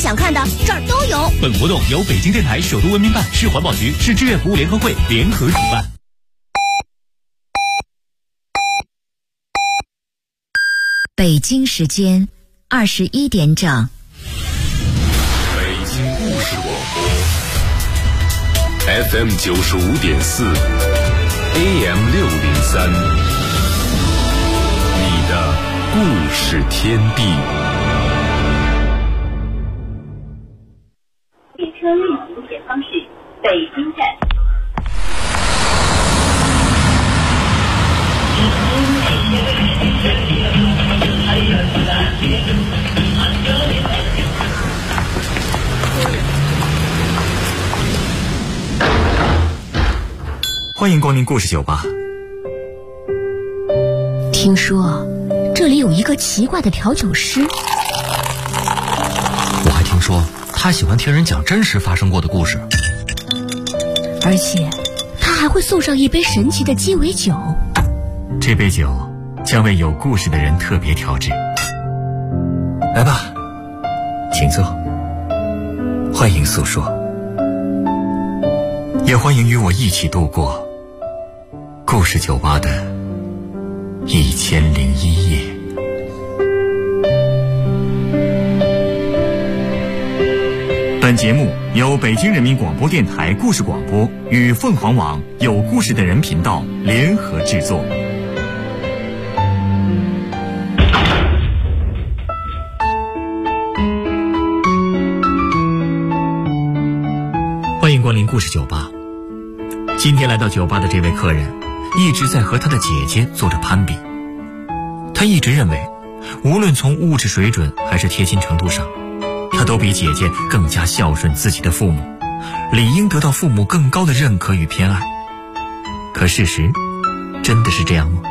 想看的这儿都有。 本活动由北京电台首都文明办、市环保局、市志愿服务联合会联合主办。 北京时间21点整。 北京故事广播 FM 95.4 AM 603，你的故事天地。 列车运行前方是北京站。 欢迎光临故事酒吧。 听说这里有一个奇怪的调酒师， 我还听说他喜欢听人讲真实发生过的故事， 而且他还会送上一杯神奇的鸡尾酒。 这杯酒将为有故事的人特别调制。来吧，请坐，欢迎诉说，也欢迎与我一起度过故事酒吧的1001夜。本节目由北京人民广播电台故事广播与凤凰网有故事的人频道联合制作。欢迎光临故事酒吧。今天来到酒吧的这位客人一直在和他的姐姐做着攀比。他一直认为无论从物质水准还是贴心程度上，他都比姐姐更加孝顺自己的父母，理应得到父母更高的认可与偏爱。可事实真的是这样吗？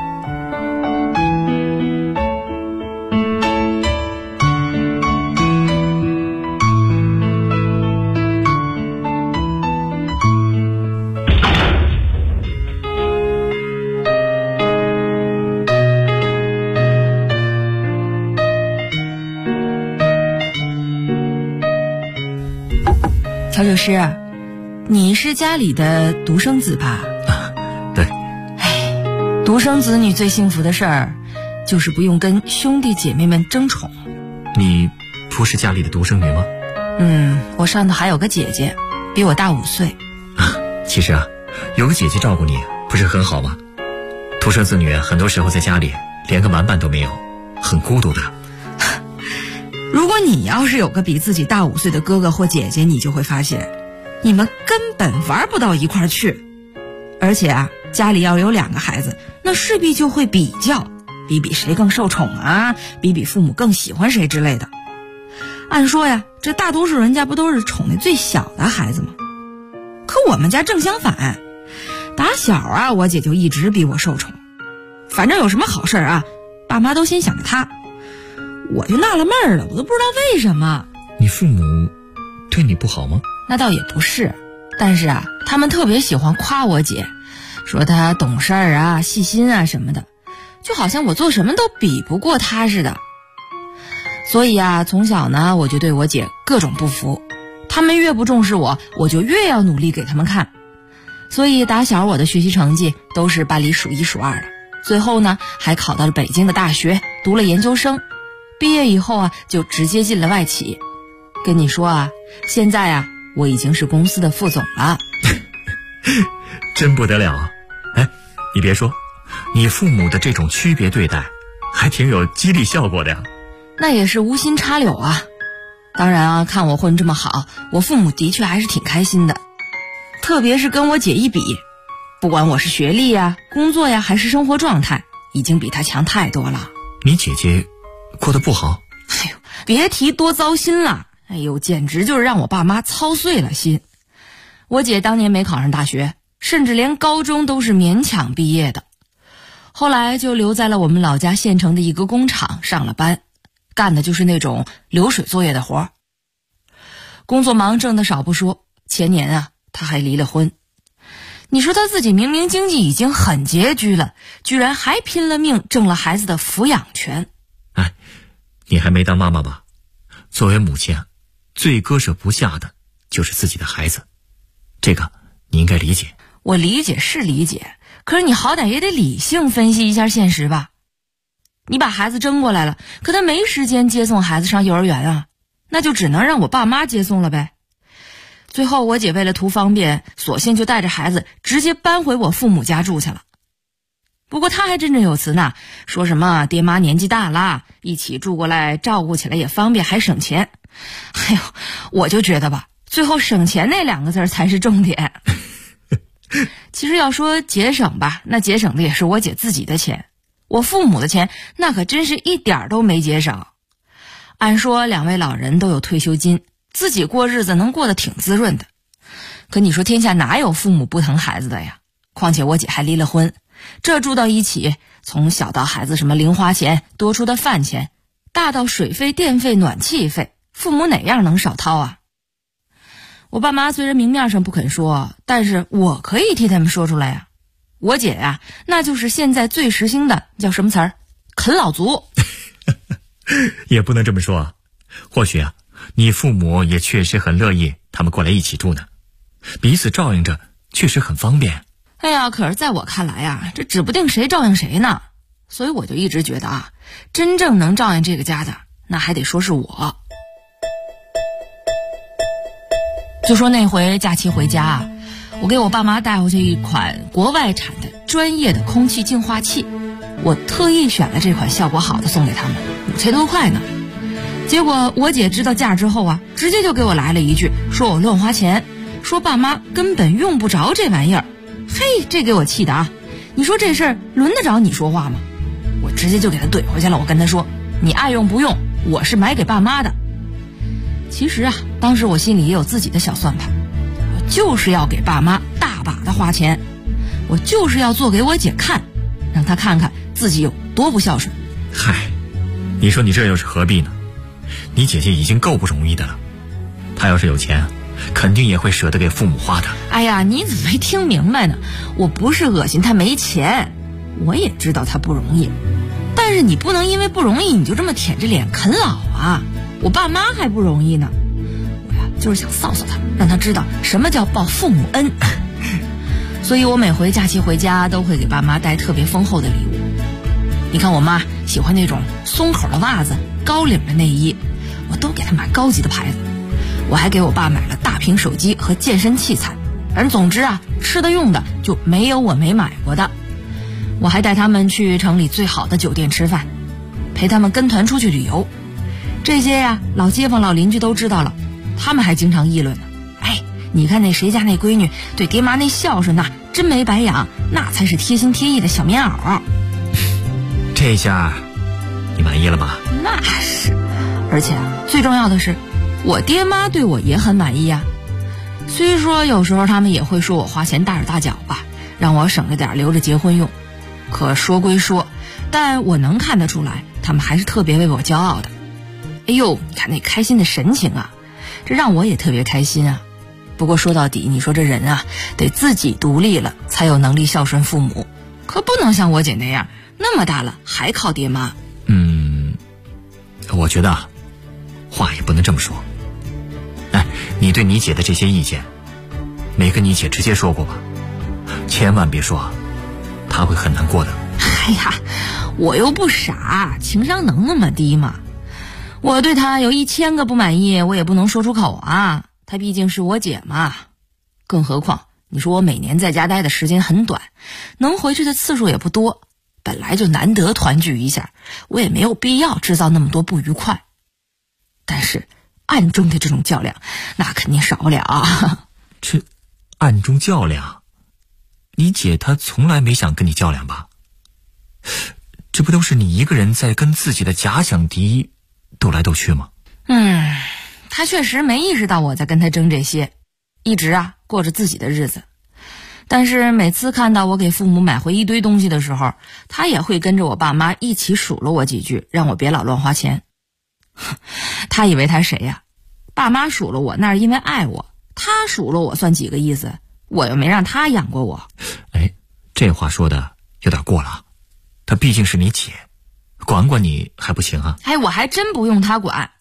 调酒师，你是家里的独生子吧？ 对。 独生子女最幸福的事儿，就是不用跟兄弟姐妹们争宠。 你不是家里的独生女吗？ 我上头还有个姐姐，比我大5岁。 其实有个姐姐照顾你不是很好吗？独生子女很多时候在家里连个玩伴都没有，很孤独的。 如果你要是有个比自己大5岁的哥哥或姐姐，你就会发现你们根本玩不到一块儿去。而且家里要有2个孩子，那势必就会比较，比谁更受宠啊，比父母更喜欢谁之类的。按说呀，这大多数人家不都是宠那最小的孩子吗？可我们家正相反，打小我姐就一直比我受宠，反正有什么好事爸妈都先想着她。我就纳了闷了，我都不知道为什么。 你父母对你不好吗？ 那倒也不是，但是他们特别喜欢夸我姐，说她懂事细心什么的，就好像我做什么都比不过她似的。所以从小呢，我就对我姐各种不服，他们越不重视我，我就越要努力给他们看。所以打小我的学习成绩都是班里数1数2的，最后呢还考到了北京的大学，读了研究生。毕业以后就直接进了外企。跟你说现在我已经是公司的副总了。 真不得了啊！你别说，你父母的这种区别对待还挺有激励效果的呀。 那也是无心插柳当然看我混这么好，我父母的确还是挺开心的。特别是跟我姐一比，不管我是学历工作还是生活状态，已经比她强太多了。 你姐姐过得不好？ 别提多糟心了，简直就是让我爸妈操碎了心。我姐当年没考上大学，甚至连高中都是勉强毕业的，后来就留在了我们老家县城的一个工厂上了班，干的就是那种流水作业的活。工作忙，挣得少不说，前年她还离了婚。你说她自己明明经济已经很拮据了，居然还拼了命挣了孩子的抚养权。 你还没当妈妈吧？作为母亲最割舍不下的就是自己的孩子，这个你应该理解。 我理解是理解，可是你好歹也得理性分析一下现实吧。你把孩子争过来了，可他没时间接送孩子上幼儿园啊，那就只能让我爸妈接送了呗。最后我姐为了图方便，索性就带着孩子直接搬回我父母家住去了。不过她还振振有词呢，说什么爹妈年纪大了，一起住过来照顾起来也方便还省钱。哎呦，我就觉得吧，最后省钱那2个字才是重点。其实要说节省吧，那节省的也是我姐自己的钱，我父母的钱那可真是一点都没节省。按说2位老人都有退休金，自己过日子能过得挺滋润的，可你说天下哪有父母不疼孩子的呀？况且我姐还离了婚，这住到一起，从小到孩子什么零花钱、多出的饭钱，大到水费、电费、暖气费，父母哪样能少掏啊？我爸妈虽然明面上不肯说，但是我可以替他们说出来呀。我姐呀，那就是现在最时兴的叫什么词儿？啃老族。 也不能这么说啊，或许啊，你父母也确实很乐意他们过来一起住呢，彼此照应着确实很方便。 哎呀，可是在我看来啊，这指不定谁照应谁呢。所以我就一直觉得啊，真正能照应这个家的，那还得说是我。就说那回假期回家啊，我给我爸妈带回去一款国外产的专业的空气净化器，我特意选了这款效果好的送给他们，5000多块呢。结果我姐知道价之后啊，直接就给我来了一句，说我乱花钱，说爸妈根本用不着这玩意儿。嘿，这给我气的啊！你说这事儿轮得着你说话吗？我直接就给他怼回去了，我跟他说，你爱用不用，我是买给爸妈的。其实啊，当时我心里也有自己的小算盘，我就是要给爸妈大把的花钱，我就是要做给我姐看，让她看看自己有多不孝顺。 嗨，你说你这又是何必呢？你姐姐已经够不容易的了，她要是有钱，肯定也会舍得给父母花的。 哎呀，你怎么没听明白呢？我不是恶心她没钱，我也知道她不容易，但是你不能因为不容易你就这么舔着脸啃老啊！我爸妈还不容易呢，我呀就是想臊臊他，让他知道什么叫报父母恩。所以我每回假期回家都会给爸妈带特别丰厚的礼物。你看我妈喜欢那种松口的袜子、高领的内衣，我都给她买高级的牌子。我还给我爸买了大屏手机和健身器材，反正总之啊，吃的用的就没有我没买过的。我还带他们去城里最好的酒店吃饭，陪他们跟团出去旅游。这些呀，老街坊老邻居都知道了，他们还经常议论呢。哎，你看那谁家那闺女对爹妈那孝顺呐，真没白养，那才是贴心贴意的小棉袄。 这下你满意了吧？ 那是，而且最重要的是，我爹妈对我也很满意呀。虽说有时候他们也会说我花钱大手大脚吧，让我省着点留着结婚用，可说归说，但我能看得出来，他们还是特别为我骄傲的。哎呦，你看那开心的神情啊，这让我也特别开心啊。不过说到底，你说这人啊，得自己独立了才有能力孝顺父母，可不能像我姐那样，那么大了还靠爹妈。 我觉得啊，话也不能这么说。哎，你对你姐的这些意见，没跟你姐直接说过吧？千万别说啊，她会很难过的。 哎呀，我又不傻，情商能那么低吗？我对她有1000个不满意，我也不能说出口啊，她毕竟是我姐嘛。更何况你说我每年在家待的时间很短，能回去的次数也不多，本来就难得团聚一下，我也没有必要制造那么多不愉快。但是暗中的这种较量，那肯定少不了。 这暗中较量？你姐她从来没想跟你较量吧？这不都是你一个人在跟自己的假想敌斗来斗去吗？ 她确实没意识到我在跟她争这些，一直啊过着自己的日子。但是每次看到我给父母买回一堆东西的时候，她也会跟着我爸妈一起数落我几句，让我别老乱花钱。她以为她谁呀？爸妈数落我那是因为爱我，她数落我算几个意思？我又没让她养过我。 哎，这话说的有点过了，她毕竟是你姐，管管你还不行啊？ 哎，我还真不用她管，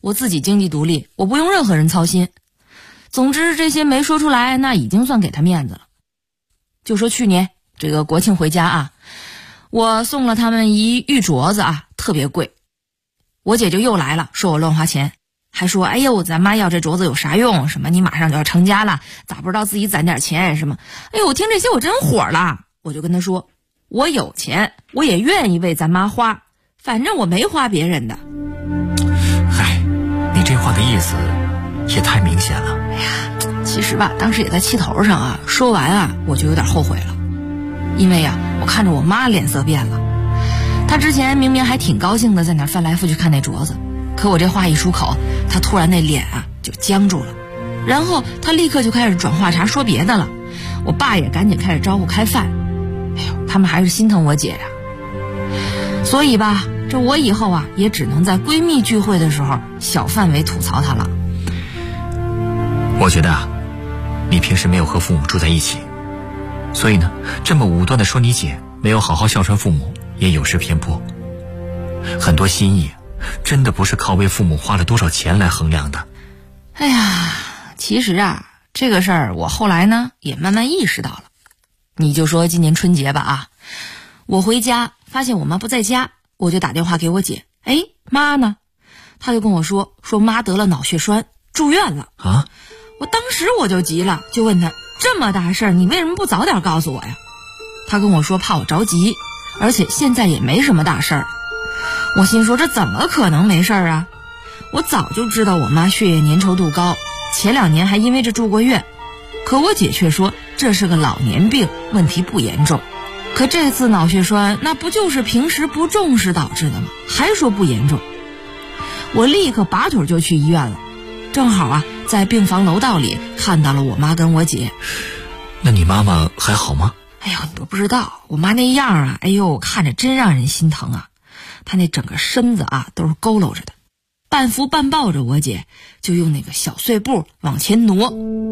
我自己经济独立，我不用任何人操心。总之这些没说出来，那已经算给他面子了。就说去年这个国庆回家啊，我送了他们一玉镯子啊，特别贵。我姐就又来了，说我乱花钱，还说哎呦咱妈要这镯子有啥用，什么你马上就要成家了，咋不知道自己攒点钱什么。哎呦我听这些我真火了，我就跟她说我有钱，我也愿意为咱妈花，反正我没花别人的。 嗨，你这话的意思也太明显了。 哎呀，其实吧当时也在气头上啊，说完啊我就有点后悔了。因为呀我看着我妈脸色变了，她之前明明还挺高兴的在那翻来覆去看那镯子，可我这话一出口，她突然那脸啊就僵住了，然后她立刻就开始转话茬说别的了。我爸也赶紧开始招呼开饭。哎呦，他们还是心疼我姐呀。所以吧这我以后啊也只能在闺蜜聚会的时候小范围吐槽她了。 我觉得啊你平时没有和父母住在一起，所以呢这么武断的说你姐没有好好孝顺父母也有失偏颇。很多心意真的不是靠为父母花了多少钱来衡量的。 哎呀，其实啊这个事儿我后来呢也慢慢意识到了。你就说今年春节吧啊，我回家发现我妈不在家，我就打电话给我姐，哎妈呢？她就跟我说妈得了脑血栓住院了啊。 我当时我就急了，就问她这么大事儿你为什么不早点告诉我呀？她跟我说怕我着急，而且现在也没什么大事儿。我心说这怎么可能没事儿啊？我早就知道我妈血液粘稠度高，前2年还因为这住过院，可我姐却说这是个老年病，问题不严重。可这次脑血栓那不就是平时不重视导致的吗？还说不严重。我立刻拔腿就去医院了，正好啊在病房楼道里看到了我妈跟我姐。 那你妈妈还好吗？ 哎呦你都不知道，我妈那样啊，哎呦看着真让人心疼啊。她那整个身子啊都是佝偻着的，半扶半抱着我姐，就用那个小碎步往前挪。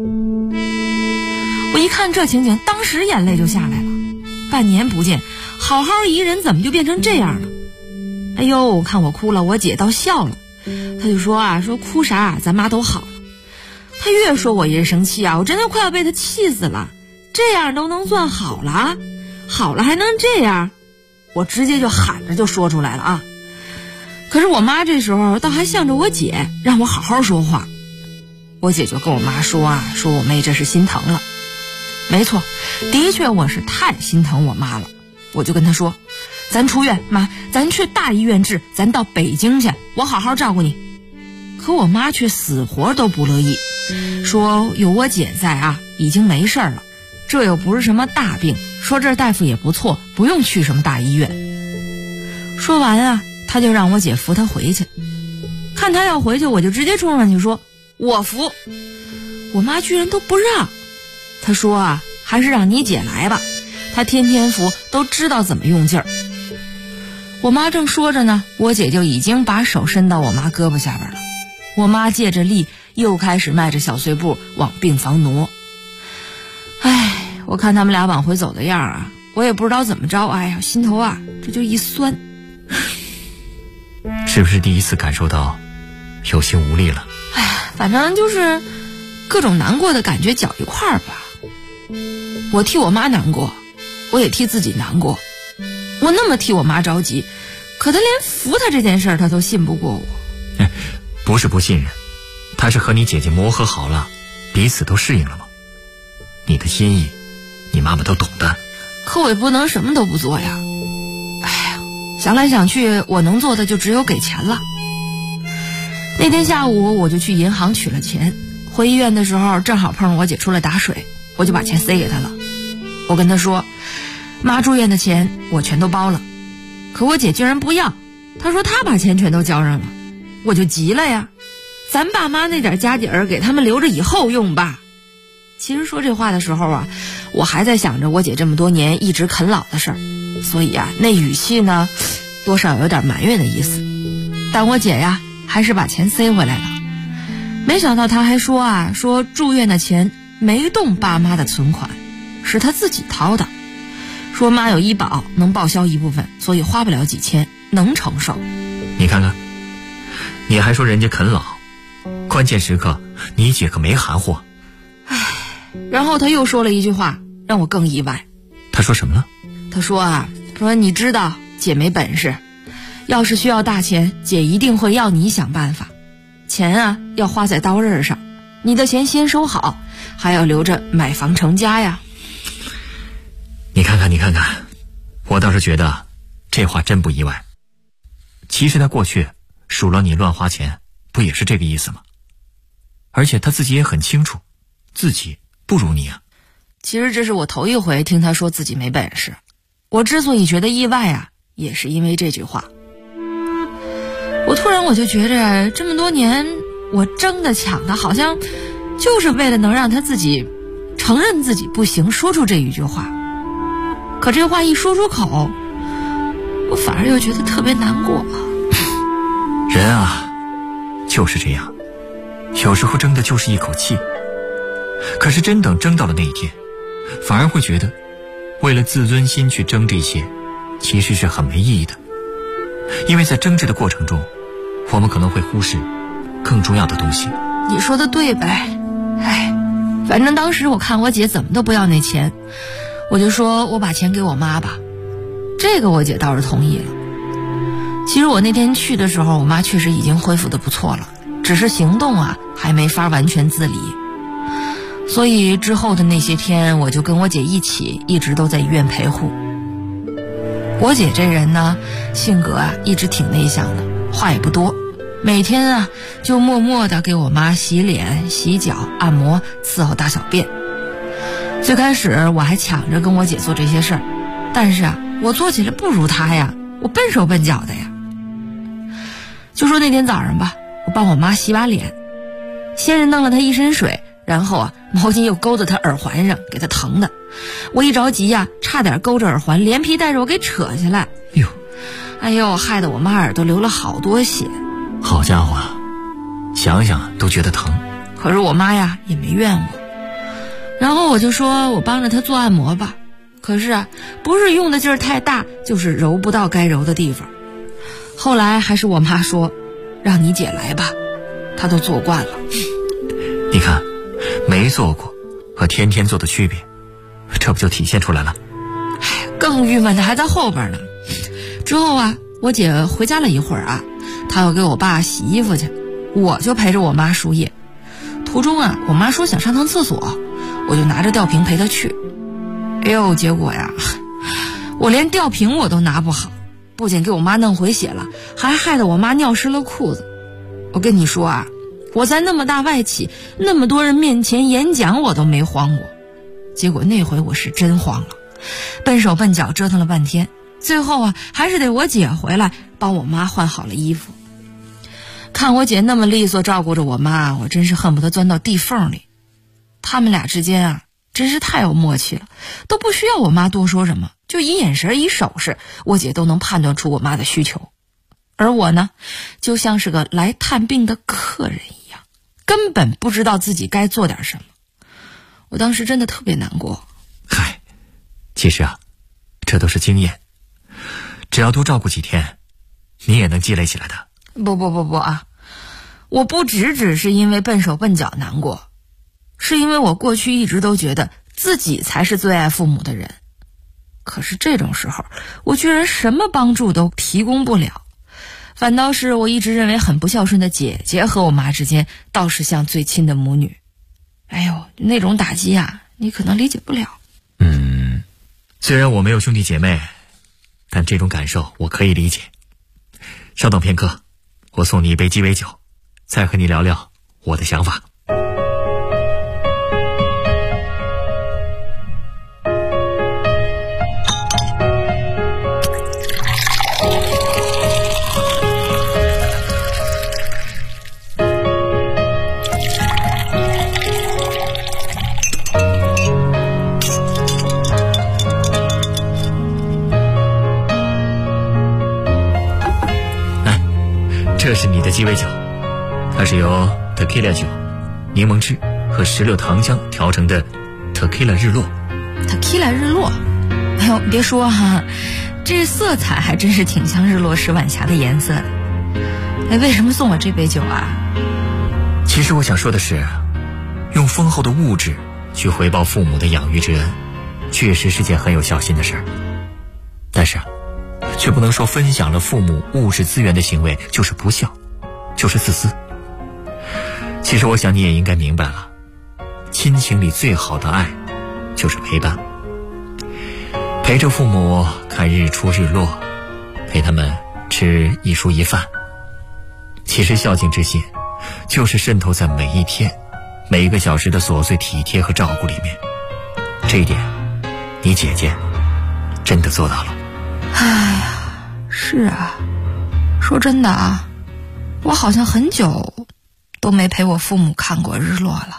我一看这情景，当时眼泪就下来了。半年不见，好好一人怎么就变成这样了？哎呦看我哭了，我姐倒笑了。她就说说哭啥，咱妈都好了。她越说我越生气啊，我真的快要被她气死了。这样都能算好了？好了还能这样？我直接就喊着就说出来了啊。可是我妈这时候倒还向着我姐，让我好好说话。我姐就跟我妈说说我妹这是心疼了。没错，的确我是太心疼我妈了。我就跟她说咱出院，妈咱去大医院治，咱到北京去，我好好照顾你。可我妈却死活都不乐意，说有我姐在啊已经没事了，这又不是什么大病，说这大夫也不错，不用去什么大医院。说完啊她就让我姐扶她回去。看她要回去，我就直接冲上去说我扶。我妈居然都不让。她说还是让你姐来吧，她天天扶都知道怎么用劲儿。我妈正说着呢，我姐就已经把手伸到我妈胳膊下边了。我妈借着力又开始迈着小碎步往病房挪。哎，我看他们俩往回走的样啊，我也不知道怎么着，哎呀心头啊这就一酸。 是不是第一次感受到有心无力了？ 哎呀反正就是各种难过的感觉搅一块儿吧。我替我妈难过，我也替自己难过。我那么替我妈着急，可她连扶她这件事她都信不过我。 不是不信任，她是和你姐姐磨合好了，彼此都适应了吗？你的心意你妈妈都懂的。 可我也不能什么都不做呀。哎呀想来想去，我能做的就只有给钱了。那天下午我就去银行取了钱，回医院的时候正好碰上我姐出来打水，我就把钱塞给她了。我跟她说妈住院的钱我全都包了。可我姐居然不要，她说她把钱全都交上了。我就急了呀，咱爸妈那点家底儿给他们留着以后用吧。其实说这话的时候啊，我还在想着我姐这么多年一直啃老的事儿，所以啊那语气呢多少有点埋怨的意思。但我姐呀还是把钱塞回来了。没想到她还说住院的钱没动爸妈的存款，是她自己掏的，说妈有医保能报销一部分，所以花不了几千，能承受。 你看看你还说人家啃老，关键时刻你姐可没含糊。 然后他又说了一句话让我更意外。 他说什么了？ 他说你知道姐没本事，要是需要大钱，姐一定会要你想办法，钱要花在刀刃上，你的钱先收好，还要留着买房成家呀。 你看看，我倒是觉得这话真不意外。其实他过去数落你乱花钱，不也是这个意思吗？而且他自己也很清楚，自己不如你啊。 其实这是我头一回听他说自己没本事，我之所以觉得意外也是因为这句话。我就觉着这么多年我争的抢的，好像就是为了能让他自己承认自己不行，说出这一句话。可这话一说出口，我反而又觉得特别难过。 人就是这样，有时候争的就是一口气，可是真等争到了那一天，反而会觉得为了自尊心去争这些，其实是很没意义的。因为在争执的过程中，我们可能会忽视更重要的东西。 你说的对呗。反正当时我看我姐怎么都不要那钱，我就说我把钱给我妈吧。这个我姐倒是同意了。其实我那天去的时候，我妈确实已经恢复得不错了，只是行动还没法完全自理。所以之后的那些天，我就跟我姐一直都在医院陪护。我姐这人呢，性格一直挺内向的，话也不多，每天就默默地给我妈洗脸、洗脚、按摩、伺候大小便。最开始我还抢着跟我姐做这些事儿，但是我做起来不如她呀，我笨手笨脚的呀。就说那天早上吧，我帮我妈洗把脸，先是弄了她一身水，然后毛巾又勾在她耳环上，给她疼的。我一着急差点勾着耳环连皮带肉给扯下来。哎呦，害得我妈耳朵流了好多血。 好家伙，想想都觉得疼。 可是我妈也没怨我。然后我就说我帮着她做按摩吧，可是不是用的劲儿太大，就是揉不到该揉的地方。后来还是我妈说让你姐来吧，她都做惯了。 你看，没做过和天天做的区别，这不就体现出来了？ 更郁闷的还在后边呢。之后我姐回家了一会儿她要给我爸洗衣服去，我就陪着我妈输液。途中我妈说想上趟厕所，我就拿着吊瓶陪她去。哎呦，结果我连吊瓶我都拿不好，不仅给我妈弄回血了，还害得我妈尿湿了裤子。我跟你说我在那么大外企，那么多人面前演讲我都没慌过。结果那回我是真慌了，笨手笨脚折腾了半天，最后还是得我姐回来帮我妈换好了衣服。看我姐那么利索照顾着我妈，我真是恨不得钻到地缝里。他们俩之间真是太有默契了，都不需要我妈多说什么，就一眼神一手势，我姐都能判断出我妈的需求。而我呢，就像是个来探病的客人一样，根本不知道自己该做点什么。我当时真的特别难过。 其实这都是经验，只要多照顾几天，你也能积累起来的。 不我不只是因为笨手笨脚难过，是因为我过去一直都觉得自己才是最爱父母的人。可是这种时候，我居然什么帮助都提供不了，反倒是我一直认为很不孝顺的姐姐和我妈之间倒是像最亲的母女。哎呦，那种打击你可能理解不了。 虽然我没有兄弟姐妹，但这种感受我可以理解。稍等片刻，我送你一杯鸡尾酒，再和你聊聊我的想法。这是你的鸡尾酒，它是由 tequila 酒、柠檬汁和16糖浆调成的 tequila 日落。 tequila 日落，哎呦，别说这色彩还真是挺像日落石晚霞的颜色的。 为什么送我这杯酒啊？ 其实我想说的是，用丰厚的物质去回报父母的养育之恩，确实是件很有孝心的事儿。但是却不能说分享了父母物质资源的行为就是不孝，就是自私。其实我想你也应该明白了，亲情里最好的爱就是陪伴，陪着父母看日出日落，陪他们吃一蔬一饭。其实孝敬之心就是渗透在每一天每一个小时的琐碎体贴和照顾里面，这一点你姐姐真的做到了。 哎呀，是啊，说真的啊，我好像很久都没陪我父母看过日落了。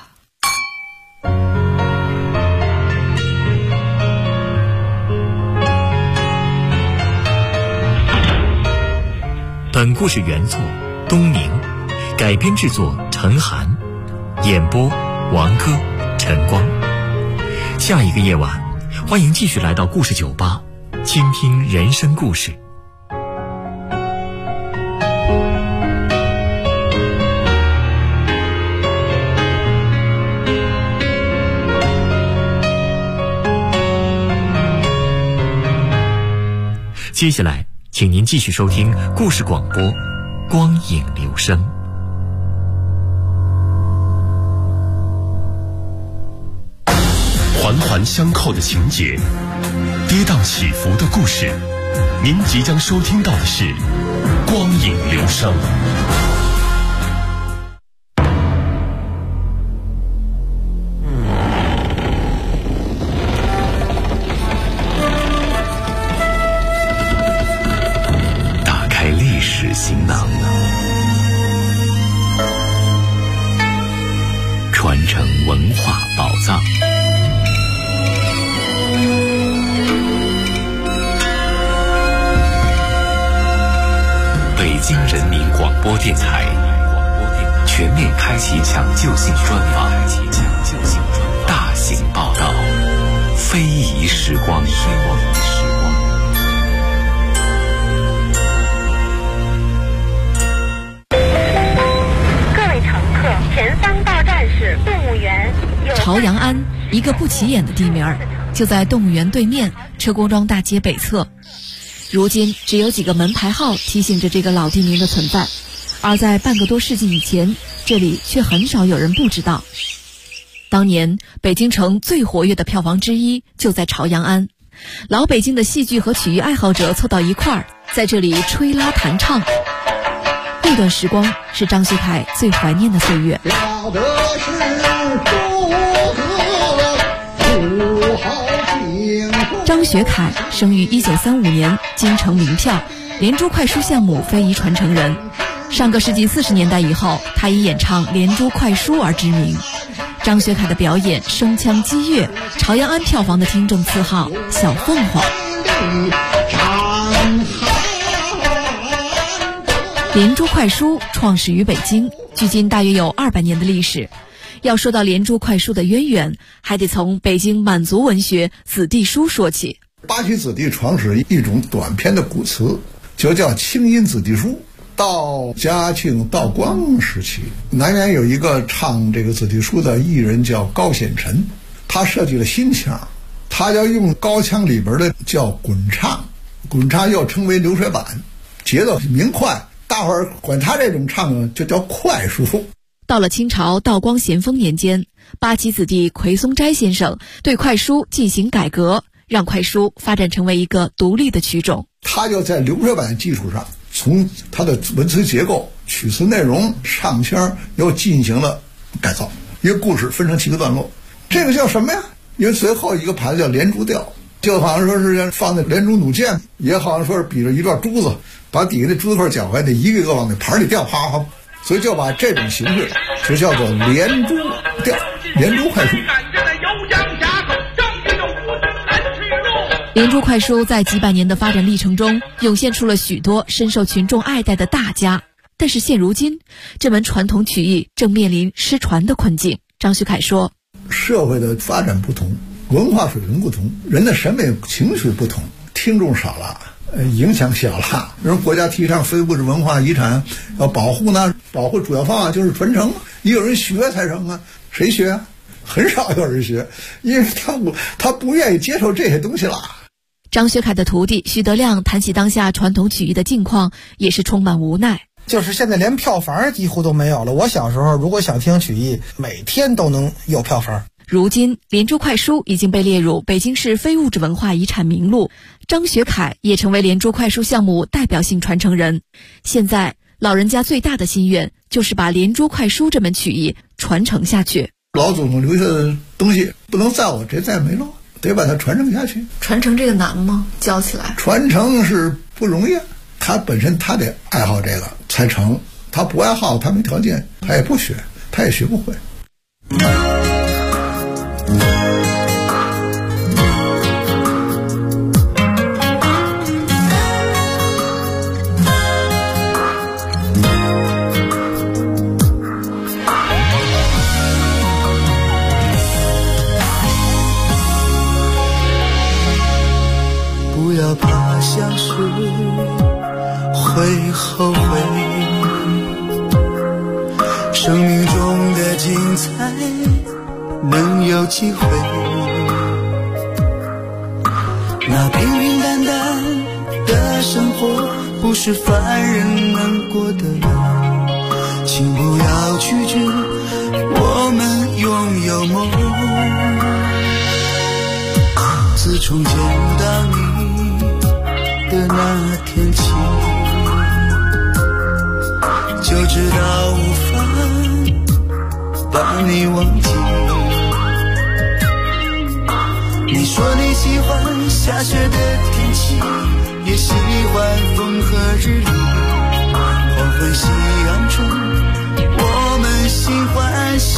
本故事原作东宁，改编制作陈寒，演播王歌、陈光。下一个夜晚，欢迎继续来到故事酒吧，倾听人生故事。接下来请您继续收听故事广播《光影留声》。 环环相扣的情节，跌宕起伏的故事，您即将收听到的是《光影留声》。 行囊，传承文化宝藏。北京人民广播电台全面开启抢救性专访，大型报道，非遗时光。 前3到站是动物园。 朝阳庵，一个不起眼的地名，就在动物园对面车公庄大街北侧。如今只有几个门牌号提醒着这个老地名的存在，而在半个多世纪以前，这里却很少有人不知道。当年北京城最活跃的票房之一就在朝阳庵，老北京的戏剧和曲艺爱好者凑到一块儿，在这里吹拉弹唱。那段时光是张学凯最怀念的岁月。 要的是祝贺张学凯生于1935年，京城名票，连珠快书项目非遗传承人。上个世纪40年代以后，他以演唱连珠快书而知名。张学凯的表演声腔激越，朝阳庵票房的听众赐号小凤凰。连珠快书创始于北京，距今大约有200年的历史。要说到连珠快书的渊源，还得从北京满族文学子弟书说起。 八旗子弟创始一种短篇的古词，就叫清音子弟书。到嘉庆、道光时期，南园有一个唱这个子弟书的艺人叫高显臣，他设计了新腔，他要用高腔里边的叫滚唱，滚唱又称为流水板，节奏明快，大伙儿管他这种唱就叫快书。 到了清朝道光咸丰年间，八旗子弟奎松斋先生对快书进行改革，让快书发展成为一个独立的曲种。 他就在流水板基础上，从他的文词结构、曲词内容、唱腔又进行了改造。一个故事分成7个段落，这个叫什么呀？因为最后一个牌子叫连珠调，就好像说是放在连珠弩箭，也好像说是比着一段珠子，把底下的珠子块搅开，得一个一个往那盘里掉，啪啪，所以就把这种形式就叫做连珠调、连珠快书。 连珠快书在几百年的发展历程中，涌现出了许多深受群众爱戴的大家。但是现如今，这门传统曲艺正面临失传的困境。张学凯说， 社会的发展不同，文化水平不同，人的审美情绪不同，听众少了， 影响小了。人国家提倡非物质文化遗产要保护呢，保护主要方法就是传承，也有人学才成啊。谁学啊？很少有人学，因为他不愿意接受这些东西了。 张学凯的徒弟徐德亮谈起当下传统曲艺的境况，也是充满无奈。 就是现在连票房几乎都没有了。我小时候如果想听曲艺，每天都能有票房。 如今连珠快书已经被列入北京市非物质文化遗产名录，张学凯也成为连珠快书项目代表性传承人。现在老人家最大的心愿就是把连珠快书这门曲艺传承下去。 老祖宗留下的东西不能在我这再没落，得把它传承下去。 传承这个难吗？教起来传承是不容易，他本身他得爱好这个才成，他不爱好，他没条件，他也不学，他也学不会。 不要怕相识会后悔，生命中的精彩能有机会。那平平淡淡的生活不是凡人能过的，请不要拒绝我们拥有梦。自从见到你的那天起，就知道无法把你忘记。你说你喜欢下雪的天气，也喜欢风和日丽。黄昏夕阳中，我们心欢喜。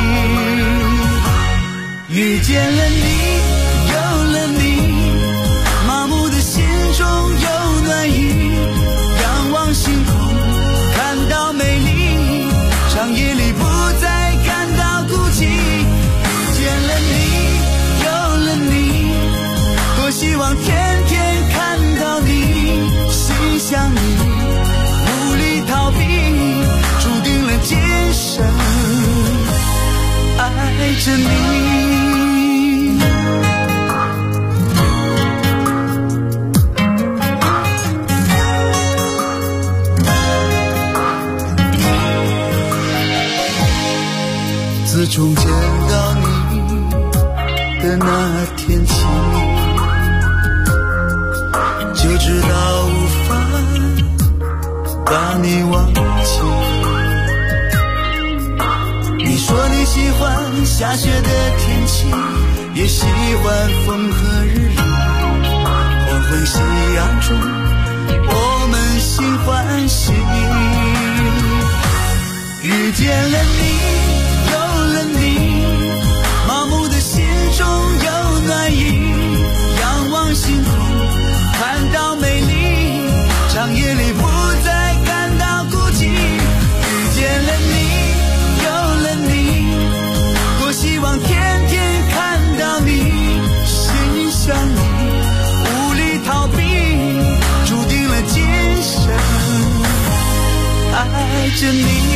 遇见了你，有了你，麻木的心中有暖意。仰望星空，看到美丽，长夜里不再感到孤寂。遇见了你，有了你，多希望天天看到你，心想你，无力逃避，注定了今生爱着你。自从见到你的那天起，就知道无法把你忘记。你说你喜欢下雪的天气，也喜欢风和日丽。黄昏夕阳中，我们心欢喜。遇见了你，有了你，麻木的心中有暖意。仰望星空，看到美丽，长夜里不再感到孤寂。遇见了你，有了你，多希望天天看到你，心想你，无力逃避，注定了今生爱着你。